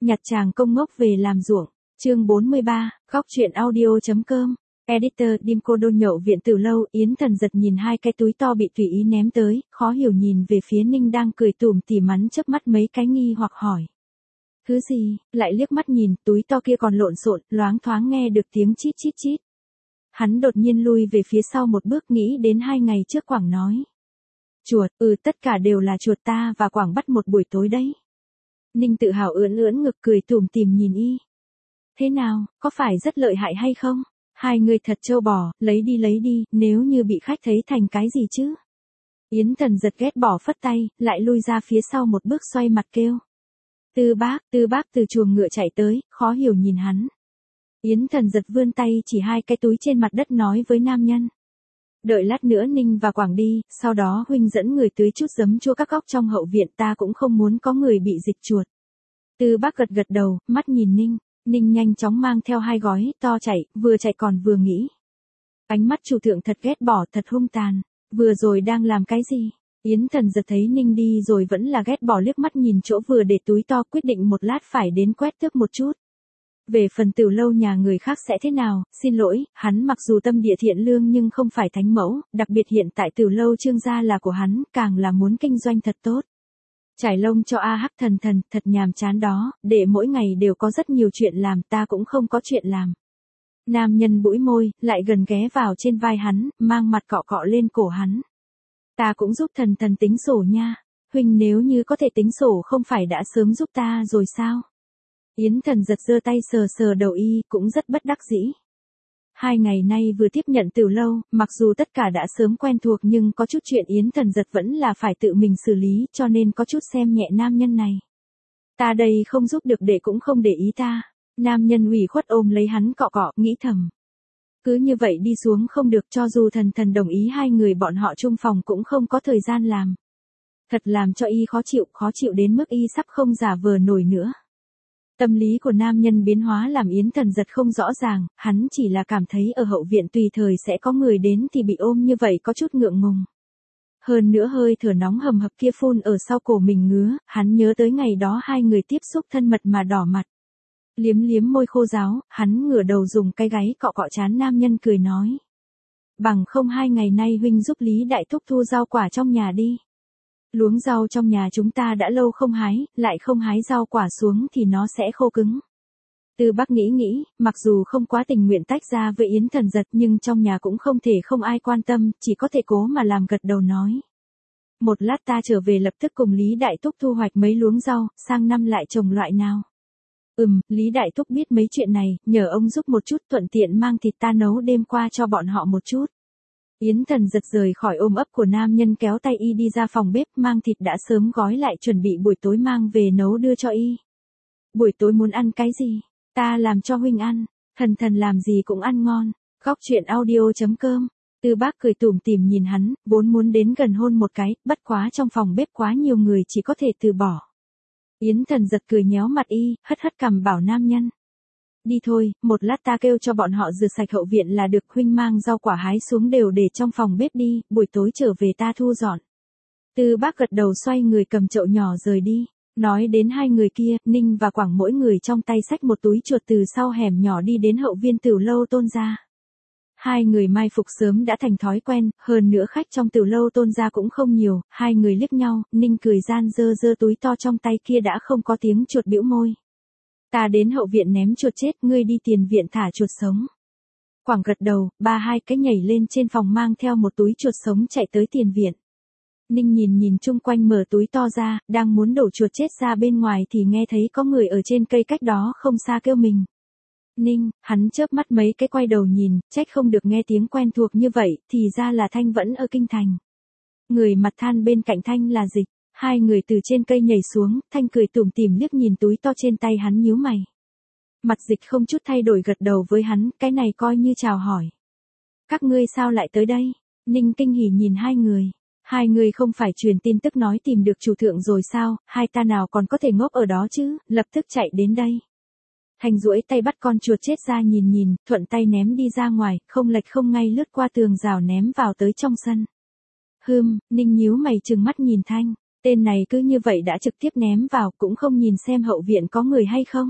Nhặt chàng công ngốc về làm ruộng. Chương 43, góc truyện audio.com. Editor Dimco đôn nhậu viện từ lâu, Yến Thần giật nhìn hai cái túi to bị tùy ý ném tới, khó hiểu nhìn về phía Ninh đang cười tủm tỉm mắn chớp mắt mấy cái nghi hoặc hỏi. Thứ gì, lại liếc mắt nhìn, túi to kia còn lộn xộn, loáng thoáng nghe được tiếng chít chít chít. Hắn đột nhiên lui về phía sau một bước nghĩ đến 2 ngày trước Quảng nói. Chuột, tất cả đều là chuột ta và Quảng bắt một buổi tối đấy. Ninh tự hào ưỡn ưỡn ngực cười tủm tỉm nhìn y. Thế nào, có phải rất lợi hại hay không? Hai người thật trâu bò, lấy đi, nếu như bị khách thấy thành cái gì chứ? Yến Thần giật ghét bỏ phất tay, lại lui ra phía sau một bước xoay mặt kêu. Tư bác từ chuồng ngựa chạy tới, khó hiểu nhìn hắn. Yến Thần giật vươn tay chỉ hai cái túi trên mặt đất nói với nam nhân. Đợi lát nữa Ninh và Quảng đi, sau đó huynh dẫn người tưới chút giấm chua các góc trong hậu viện, ta cũng không muốn có người bị dịch chuột. Tư bác gật đầu, mắt nhìn Ninh. Ninh nhanh chóng mang theo 2 gói to chạy, vừa chạy còn vừa nghĩ. Ánh mắt chủ thượng thật ghét bỏ, thật hung tàn. Vừa rồi đang làm cái gì? Yến Thần giật thấy Ninh đi rồi vẫn là ghét bỏ, liếc mắt nhìn chỗ vừa để túi to, quyết định một lát phải đến quét tước một chút. Về phần Tử lâu nhà người khác sẽ thế nào, xin lỗi, hắn mặc dù tâm địa thiện lương nhưng không phải thánh mẫu, đặc biệt hiện tại Tử lâu Trương gia là của hắn, càng là muốn kinh doanh thật tốt. Trải lông cho A Hắc thần, thật nhàm chán đó, để mỗi ngày đều có rất nhiều chuyện làm, ta cũng không có chuyện làm. Nam nhân bũi môi, lại gần ghé vào trên vai hắn, mang mặt cọ cọ lên cổ hắn. Ta cũng giúp thần tính sổ nha, huynh nếu như có thể tính sổ không phải đã sớm giúp ta rồi sao? Yến Thần giật giơ tay sờ đầu y, cũng rất bất đắc dĩ. 2 ngày nay vừa tiếp nhận Từ lâu, mặc dù tất cả đã sớm quen thuộc nhưng có chút chuyện Yến Thần giật vẫn là phải tự mình xử lý, cho nên có chút xem nhẹ nam nhân này. Ta đây không giúp được để cũng không để ý ta. Nam nhân ủy khuất ôm lấy hắn cọ cọ, nghĩ thầm. Cứ như vậy đi xuống không được, cho dù thần đồng ý 2 người bọn họ chung phòng cũng không có thời gian làm. Thật làm cho y khó chịu đến mức y sắp không giả vờ nổi nữa. Tâm lý của nam nhân biến hóa làm Yến Thần giật không rõ ràng, hắn chỉ là cảm thấy ở hậu viện tùy thời sẽ có người đến thì bị ôm như vậy có chút ngượng ngùng. Hơn nữa hơi thở nóng hầm hập kia phun ở sau cổ mình ngứa, hắn nhớ tới ngày đó 2 người tiếp xúc thân mật mà đỏ mặt. Liếm môi khô ráo, hắn ngửa đầu dùng cái gáy cọ cọ trán nam nhân cười nói. Bằng không 2 ngày nay huynh giúp Lý Đại Thúc thu rau quả trong nhà đi. Luống rau trong nhà chúng ta đã lâu không hái, lại không hái rau quả xuống thì nó sẽ khô cứng. Tư Bác nghĩ, mặc dù không quá tình nguyện tách ra với Yến Thần giật nhưng trong nhà cũng không thể không ai quan tâm, chỉ có thể cố mà làm, gật đầu nói. Một lát ta trở về lập tức cùng Lý Đại Thúc thu hoạch mấy luống rau, sang năm lại trồng loại nào. Lý Đại Thúc biết mấy chuyện này, nhờ ông giúp một chút, thuận tiện mang thịt ta nấu đêm qua cho bọn họ một chút. Yến Thần giật rời khỏi ôm ấp của nam nhân, kéo tay y đi ra phòng bếp, mang thịt đã sớm gói lại chuẩn bị buổi tối mang về nấu đưa cho y. Buổi tối muốn ăn cái gì? Ta làm cho huynh ăn, thần làm gì cũng ăn ngon. Góc truyện audio.com. Tư Bác cười tủm tỉm nhìn hắn, vốn muốn đến gần hôn một cái, bất quá trong phòng bếp quá nhiều người chỉ có thể từ bỏ. Yến Thần giật cười nhéo mặt y, hất cằm bảo nam nhân. Đi thôi, một lát ta kêu cho bọn họ rửa sạch hậu viện là được, huynh mang rau quả hái xuống đều để trong phòng bếp đi, buổi tối trở về ta thu dọn. Tư Bác gật đầu xoay người cầm chậu nhỏ rời đi. Nói đến 2 người kia, Ninh và Quảng mỗi người trong tay xách một túi chuột từ sau hẻm nhỏ đi đến hậu viên Tử lâu Tôn gia. 2 người mai phục sớm đã thành thói quen, hơn nữa khách trong Tử lâu Tôn gia cũng không nhiều, 2 người liếc nhau, Ninh cười gian giơ túi to trong tay kia đã không có tiếng chuột bĩu môi. Ta đến hậu viện ném chuột chết, ngươi đi tiền viện thả chuột sống. Quảng gật đầu, 2 cái nhảy lên trên phòng mang theo một túi chuột sống chạy tới tiền viện. Ninh nhìn chung quanh mở túi to ra, đang muốn đổ chuột chết ra bên ngoài thì nghe thấy có người ở trên cây cách đó không xa kêu mình. Ninh, hắn chớp mắt mấy cái quay đầu nhìn, trách không được nghe tiếng quen thuộc như vậy, thì ra là Thanh vẫn ở kinh thành. Người mặt than bên cạnh Thanh là Dịch. 2 người từ trên cây nhảy xuống, Thanh cười tủm tỉm liếc nhìn túi to trên tay hắn nhíu mày. Mặt Dịch không chút thay đổi gật đầu với hắn, cái này coi như chào hỏi. Các ngươi sao lại tới đây? Ninh kinh hỉ nhìn 2 người. 2 người không phải truyền tin tức nói tìm được chủ thượng rồi sao, hai ta nào còn có thể ngốc ở đó chứ, lập tức chạy đến đây. Thanh duỗi tay bắt con chuột chết ra nhìn, thuận tay ném đi ra ngoài, không lệch không ngay lướt qua tường rào ném vào tới trong sân. Ninh nhíu mày trừng mắt nhìn Thanh. Tên này cứ như vậy đã trực tiếp ném vào, cũng không nhìn xem hậu viện có người hay không.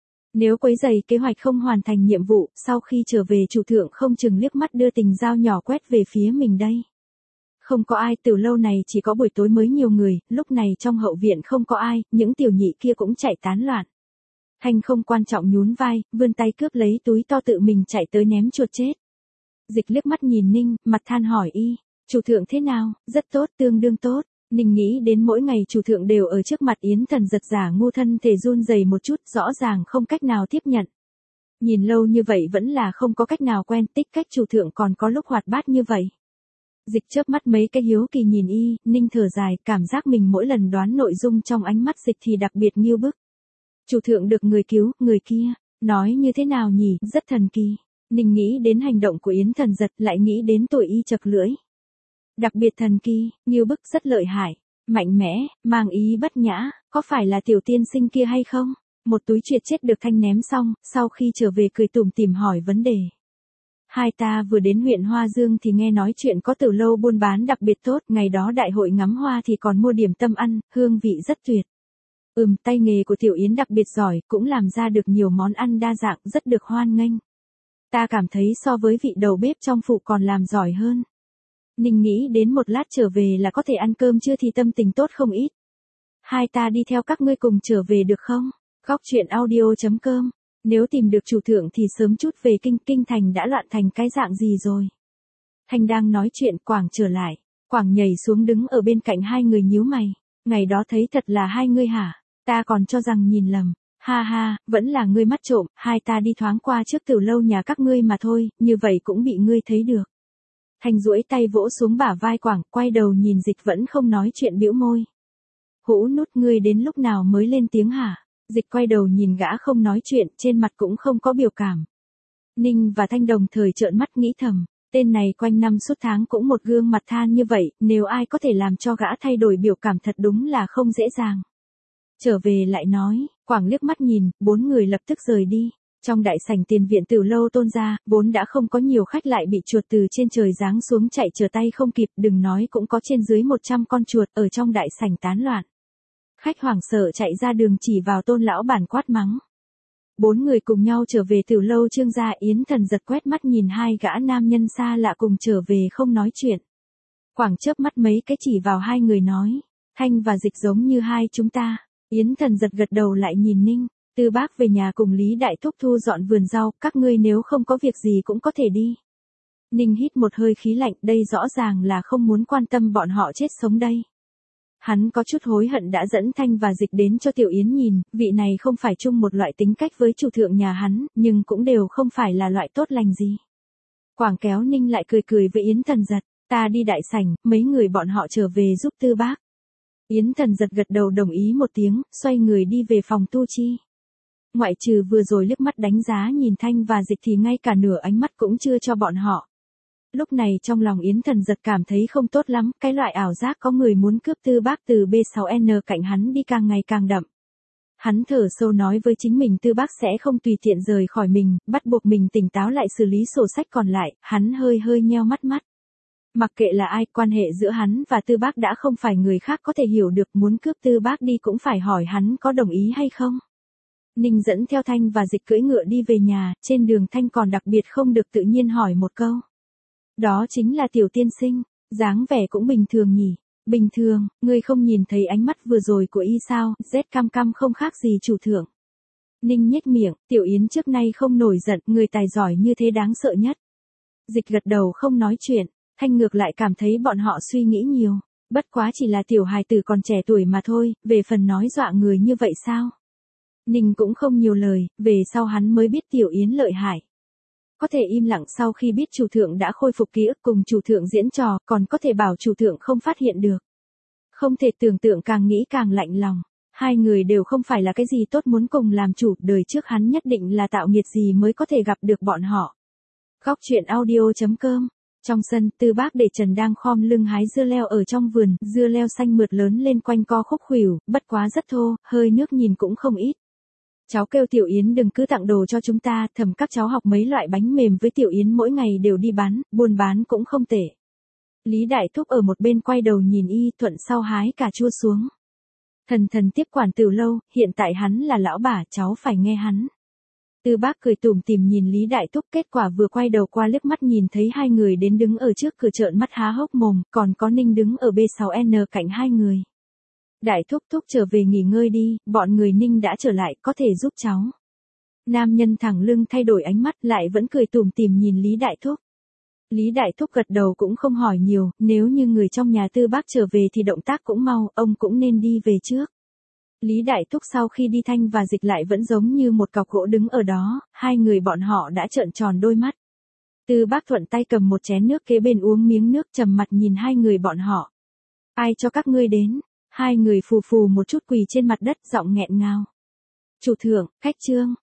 Nếu quấy rầy kế hoạch không hoàn thành nhiệm vụ, sau khi trở về chủ thượng không chừng liếc mắt đưa tình dao nhỏ quét về phía mình đây. Không có ai, từ lâu này chỉ có buổi tối mới nhiều người, lúc này trong hậu viện không có ai, những tiểu nhị kia cũng chạy tán loạn. Thanh không quan trọng nhún vai, vươn tay cướp lấy túi to tự mình chạy tới ném chuột chết. Dịch liếc mắt nhìn Ninh, mặt than hỏi y, chủ thượng thế nào, rất tốt, tương đương tốt. Ninh nghĩ đến mỗi ngày chủ thượng đều ở trước mặt Yến Thần giật giả ngu thân thể run rẩy một chút, rõ ràng không cách nào tiếp nhận. Nhìn lâu như vậy vẫn là không có cách nào quen, tích cách chủ thượng còn có lúc hoạt bát như vậy. Dịch chớp mắt mấy cái hiếu kỳ nhìn y, Ninh thở dài, cảm giác mình mỗi lần đoán nội dung trong ánh mắt dịch thì đặc biệt nghiêu bức. Chủ thượng được người cứu, người kia, nói như thế nào nhỉ, rất thần kỳ. Ninh nghĩ đến hành động của Yến Thần giật, lại nghĩ đến tuổi y chật lưỡi. Đặc biệt thần kỳ, nghiêu bức rất lợi hại, mạnh mẽ, mang ý bất nhã, có phải là tiểu tiên sinh kia hay không? Một túi triệt chết được Thanh ném xong, sau khi trở về cười tủm tỉm hỏi vấn đề. Hai ta vừa đến huyện Hoa Dương thì nghe nói chuyện có từ lâu buôn bán đặc biệt tốt, ngày đó đại hội ngắm hoa thì còn mua điểm tâm ăn, hương vị rất tuyệt. Tay nghề của Tiểu Yến đặc biệt giỏi, cũng làm ra được nhiều món ăn đa dạng, rất được hoan nghênh. Ta cảm thấy so với vị đầu bếp trong phủ còn làm giỏi hơn. Ninh nghĩ đến một lát trở về là có thể ăn cơm trưa thì tâm tình tốt không ít. Hai ta đi theo các ngươi cùng trở về được không? Góc truyện audio.com. Nếu tìm được chủ thượng thì sớm chút về kinh thành đã loạn thành cái dạng gì rồi. Thanh đang nói chuyện, Quảng trở lại. Quảng nhảy xuống đứng ở bên cạnh hai người nhíu mày. Ngày đó thấy thật là hai ngươi hả? Ta còn cho rằng nhìn lầm. Ha ha, vẫn là ngươi mắt trộm, hai ta đi thoáng qua trước từ lâu nhà các ngươi mà thôi, như vậy cũng bị ngươi thấy được. Thanh duỗi tay vỗ xuống bả vai Quảng, quay đầu nhìn Dịch vẫn không nói chuyện bĩu môi. Hũ Nút, ngươi đến lúc nào mới lên tiếng hả? Dịch quay đầu nhìn gã không nói chuyện, trên mặt cũng không có biểu cảm. Ninh và Thanh đồng thời trợn mắt nghĩ thầm, tên này quanh năm suốt tháng cũng một gương mặt than như vậy, nếu ai có thể làm cho gã thay đổi biểu cảm thật đúng là không dễ dàng. Trở về lại nói, Quảng liếc mắt nhìn, bốn người lập tức rời đi. Trong đại sảnh tiền viện Tử lâu Tôn gia, vốn đã không có nhiều khách lại bị chuột từ trên trời giáng xuống chạy trở tay không kịp, đừng nói cũng có trên dưới 100 con chuột ở trong đại sảnh tán loạn. Khách hoảng sợ chạy ra đường chỉ vào Tôn lão bản quát mắng. Bốn người cùng nhau trở về Tử lâu Trương gia, Yến Thần giật quét mắt nhìn hai gã nam nhân xa lạ cùng trở về không nói chuyện. Quảng chớp mắt mấy cái chỉ vào hai người nói, Thanh và Dịch giống như hai chúng ta. Yến Thần giật gật đầu lại nhìn Ninh, Tư bác về nhà cùng Lý Đại Thúc thu dọn vườn rau, các ngươi nếu không có việc gì cũng có thể đi. Ninh hít một hơi khí lạnh, đây rõ ràng là không muốn quan tâm bọn họ chết sống đây. Hắn có chút hối hận đã dẫn Thanh và Dịch đến cho Tiểu Yến nhìn, vị này không phải chung một loại tính cách với chủ thượng nhà hắn, nhưng cũng đều không phải là loại tốt lành gì. Quảng kéo Ninh lại cười cười với Yến Thần giật, ta đi đại sảnh, mấy người bọn họ trở về giúp Tư bác. Yến Thần giật gật đầu đồng ý một tiếng, xoay người đi về phòng tu chi. Ngoại trừ vừa rồi liếc mắt đánh giá nhìn Thanh và Dịch thì ngay cả nửa ánh mắt cũng chưa cho bọn họ. Lúc này trong lòng Yến Thần giật cảm thấy không tốt lắm, cái loại ảo giác có người muốn cướp Tư bác từ B6N cạnh hắn đi càng ngày càng đậm. Hắn thở sâu nói với chính mình Tư bác sẽ không tùy tiện rời khỏi mình, bắt buộc mình tỉnh táo lại xử lý sổ sách còn lại, hắn hơi nheo mắt. Mặc kệ là ai, quan hệ giữa hắn và Tư bác đã không phải người khác có thể hiểu được, muốn cướp Tư bác đi cũng phải hỏi hắn có đồng ý hay không. Ninh dẫn theo Thanh và Dịch cưỡi ngựa đi về nhà, trên đường Thanh còn đặc biệt không được tự nhiên hỏi một câu. Đó chính là Tiểu tiên sinh, dáng vẻ cũng bình thường nhỉ? Bình thường, ngươi không nhìn thấy ánh mắt vừa rồi của y sao, rét cam cam không khác gì chủ thượng. Ninh nhếch miệng, Tiểu Yến trước nay không nổi giận, người tài giỏi như thế đáng sợ nhất. Dịch gật đầu không nói chuyện, Thanh ngược lại cảm thấy bọn họ suy nghĩ nhiều, bất quá chỉ là tiểu hài tử còn trẻ tuổi mà thôi, về phần nói dọa người như vậy sao? Ninh cũng không nhiều lời, về sau hắn mới biết Tiểu Yến lợi hại. Có thể im lặng sau khi biết chủ thượng đã khôi phục ký ức cùng chủ thượng diễn trò, còn có thể bảo chủ thượng không phát hiện được. Không thể tưởng tượng, càng nghĩ càng lạnh lòng. Hai người đều không phải là cái gì tốt muốn cùng làm chủ, đời trước hắn nhất định là tạo nghiệt gì mới có thể gặp được bọn họ. Góc truyện audio.com. Trong sân, Tư bác để trần đang khom lưng hái dưa leo ở trong vườn, dưa leo xanh mượt lớn lên quanh co khúc khuỷu, bất quá rất thô, hơi nước nhìn cũng không ít. Cháu kêu Tiểu Yến đừng cứ tặng đồ cho chúng ta, thầm các cháu học mấy loại bánh mềm với Tiểu Yến mỗi ngày đều đi bán, buôn bán cũng không tệ. Lý Đại Thúc ở một bên quay đầu nhìn y, thuận sau hái cà chua xuống. Thần tiếp quản Từ Lâu, hiện tại hắn là lão bà, cháu phải nghe hắn. Tư Bác cười tủm tỉm nhìn Lý Đại Thúc, kết quả vừa quay đầu qua liếc mắt nhìn thấy hai người đến đứng ở trước cửa trợn mắt há hốc mồm, còn có Ninh đứng ở B6N cạnh hai người. Đại Thúc trở về nghỉ ngơi đi, bọn người Ninh đã trở lại, có thể giúp cháu. Nam nhân thẳng lưng thay đổi ánh mắt lại vẫn cười tủm tỉm nhìn Lý Đại Thúc. Lý Đại Thúc gật đầu cũng không hỏi nhiều, nếu như người trong nhà Tư Bác trở về thì động tác cũng mau, ông cũng nên đi về trước. Lý Đại Thúc sau khi đi Thanh và Dịch lại vẫn giống như một cọc gỗ đứng ở đó, hai người bọn họ đã trợn tròn đôi mắt. Tư Bác thuận tay cầm một chén nước kế bên uống miếng nước, trầm mặt nhìn hai người bọn họ. Ai cho các ngươi đến? Hai người phù phù một chút quỳ trên mặt đất, giọng nghẹn ngào. Chủ thượng, khách trương.